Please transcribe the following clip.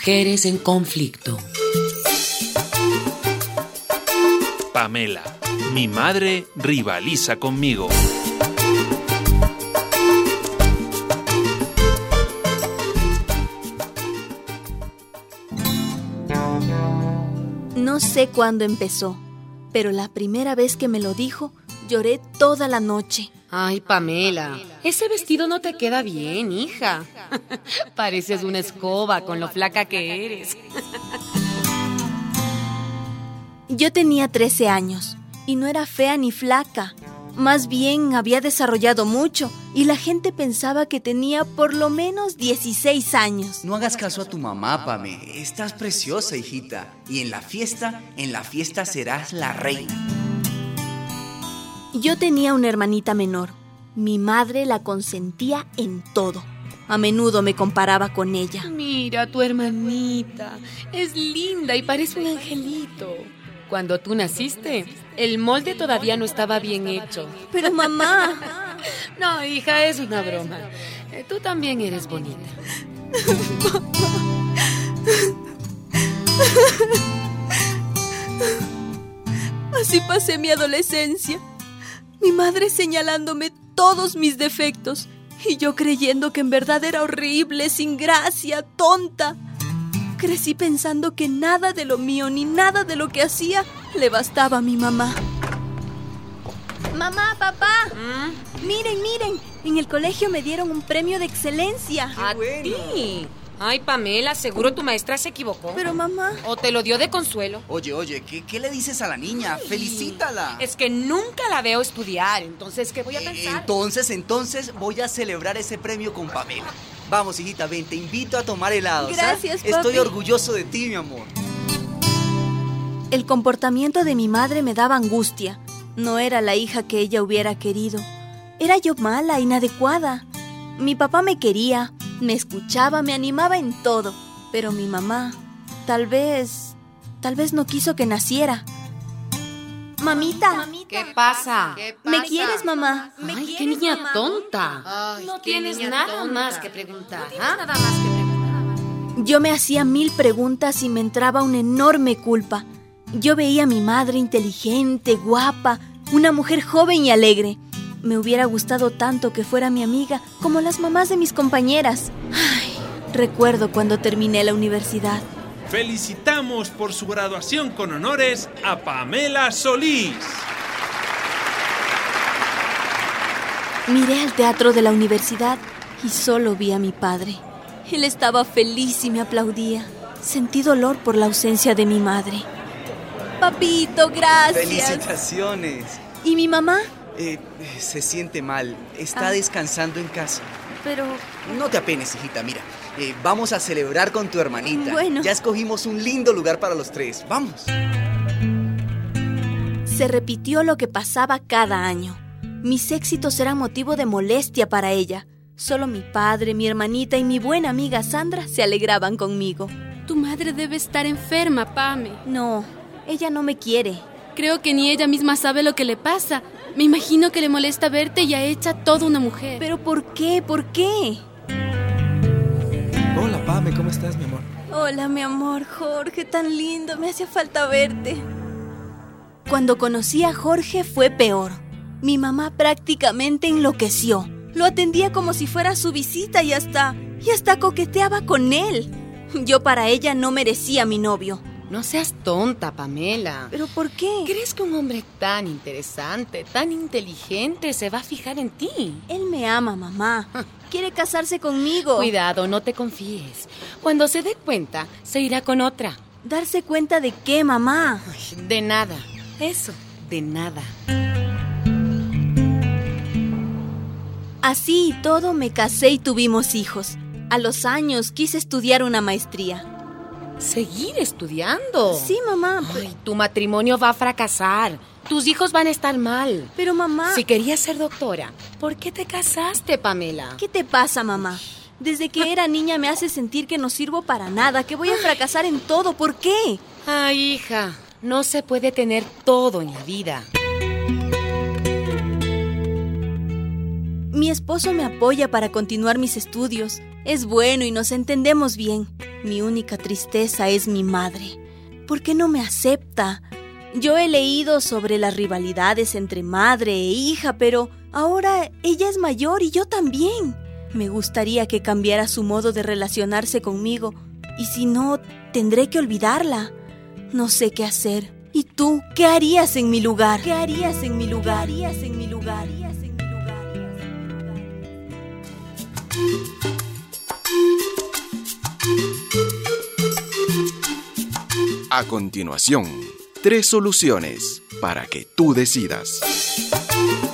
Mujeres en conflicto. Pamela, mi madre rivaliza conmigo. No sé cuándo empezó, pero la primera vez que me lo dijo, lloré toda la noche. Ay, Pamela, ese vestido no te queda bien, hija. Pareces una escoba con lo flaca que eres. Yo tenía 13 años y no era fea ni flaca. Más bien había desarrollado mucho y la gente pensaba que tenía por lo menos 16 años. No hagas caso a tu mamá, Pame. Estás preciosa, hijita. Y en la fiesta serás la reina. Yo tenía una hermanita menor. Mi madre la consentía en todo. A menudo me comparaba con ella. Mira, tu hermanita. Es linda y parece un angelito. Cuando tú naciste, el molde todavía no estaba bien hecho. Pero mamá... No, hija, es una broma. Tú también eres bonita. Así pasé mi adolescencia. Mi madre señalándome todos mis defectos y yo creyendo que en verdad era horrible, sin gracia, tonta. Crecí pensando que nada de lo mío ni nada de lo que hacía le bastaba a mi mamá. Mamá, papá, miren, en el colegio me dieron un premio de excelencia. ¿A ti? Ay, Pamela, seguro tu maestra se equivocó. Pero mamá... ¿O te lo dio de consuelo? Oye, ¿qué le dices a la niña? Ay, ¡Felicítala! Es que nunca la veo estudiar, entonces, ¿qué voy a pensar? Entonces voy a celebrar ese premio con Pamela. Vamos, hijita, ven, te invito a tomar helado. Gracias, ¿sabes? papi. Estoy orgulloso de ti, mi amor. El comportamiento de mi madre me daba angustia. No era la hija que ella hubiera querido. Era yo mala, inadecuada. Mi papá me quería, me escuchaba, me animaba en todo. Pero mi mamá, tal vez no quiso que naciera. Mamita. ¿Qué pasa? ¿Me quieres, mamá? Ay, qué niña tonta. Ay, no tienes nada más que preguntar. Yo me hacía 1000 preguntas y me entraba una enorme culpa. Yo veía a mi madre inteligente, guapa, una mujer joven y alegre. Me hubiera gustado tanto que fuera mi amiga como las mamás de mis compañeras. Ay, recuerdo cuando terminé la universidad. Felicitamos por su graduación con honores a Pamela Solís. Miré al teatro de la universidad y solo vi a mi padre. Él estaba feliz y me aplaudía. Sentí dolor por la ausencia de mi madre. Papito, gracias. ¡Felicitaciones! ¿Y mi mamá? Se siente mal. Está descansando en casa. Pero... No te apenes, hijita, mira. Vamos a celebrar con tu hermanita. Bueno. Ya escogimos un lindo lugar para los tres. ¡Vamos! Se repitió lo que pasaba cada año. Mis éxitos eran motivo de molestia para ella. Solo mi padre, mi hermanita y mi buena amiga Sandra se alegraban conmigo. Tu madre debe estar enferma, Pame. No, ella no me quiere. Creo que ni ella misma sabe lo que le pasa. Me imagino que le molesta verte ya hecha toda una mujer. ¿Pero por qué? ¿Por qué? Hola, Pame, ¿cómo estás, mi amor? Hola, mi amor, Jorge, tan lindo, me hacía falta verte. Cuando conocí a Jorge fue peor. Mi mamá prácticamente enloqueció. Lo atendía como si fuera su visita y hasta coqueteaba con él. Yo para ella no merecía a mi novio. No seas tonta, Pamela. ¿Pero por qué? ¿Crees que un hombre tan interesante, tan inteligente se va a fijar en ti? Él me ama, mamá. Quiere casarse conmigo. Cuidado, no te confíes. Cuando se dé cuenta, se irá con otra. ¿Darse cuenta de qué, mamá? Ay, de nada. Eso, de nada. Así y todo me casé y tuvimos hijos. A los años quise estudiar una maestría. ¿Seguir estudiando? Sí, mamá. Ay, tu matrimonio va a fracasar. Tus hijos van a estar mal. Pero mamá... Si querías ser doctora, ¿por qué te casaste, Pamela? ¿Qué te pasa, mamá? Desde que era niña me hace sentir que no sirvo para nada, que voy a fracasar en todo. ¿Por qué? Ay, hija, no se puede tener todo en la vida. Mi esposo me apoya para continuar mis estudios. Es bueno y nos entendemos bien. Mi única tristeza es mi madre. ¿Por qué no me acepta? Yo he leído sobre las rivalidades entre madre e hija, pero ahora ella es mayor y yo también. Me gustaría que cambiara su modo de relacionarse conmigo, y si no, tendré que olvidarla. No sé qué hacer. ¿Y tú? ¿Qué harías en mi lugar? ¿Qué harías en mi lugar? ¿Qué harías en mi lugar? A continuación, 3 soluciones para que tú decidas.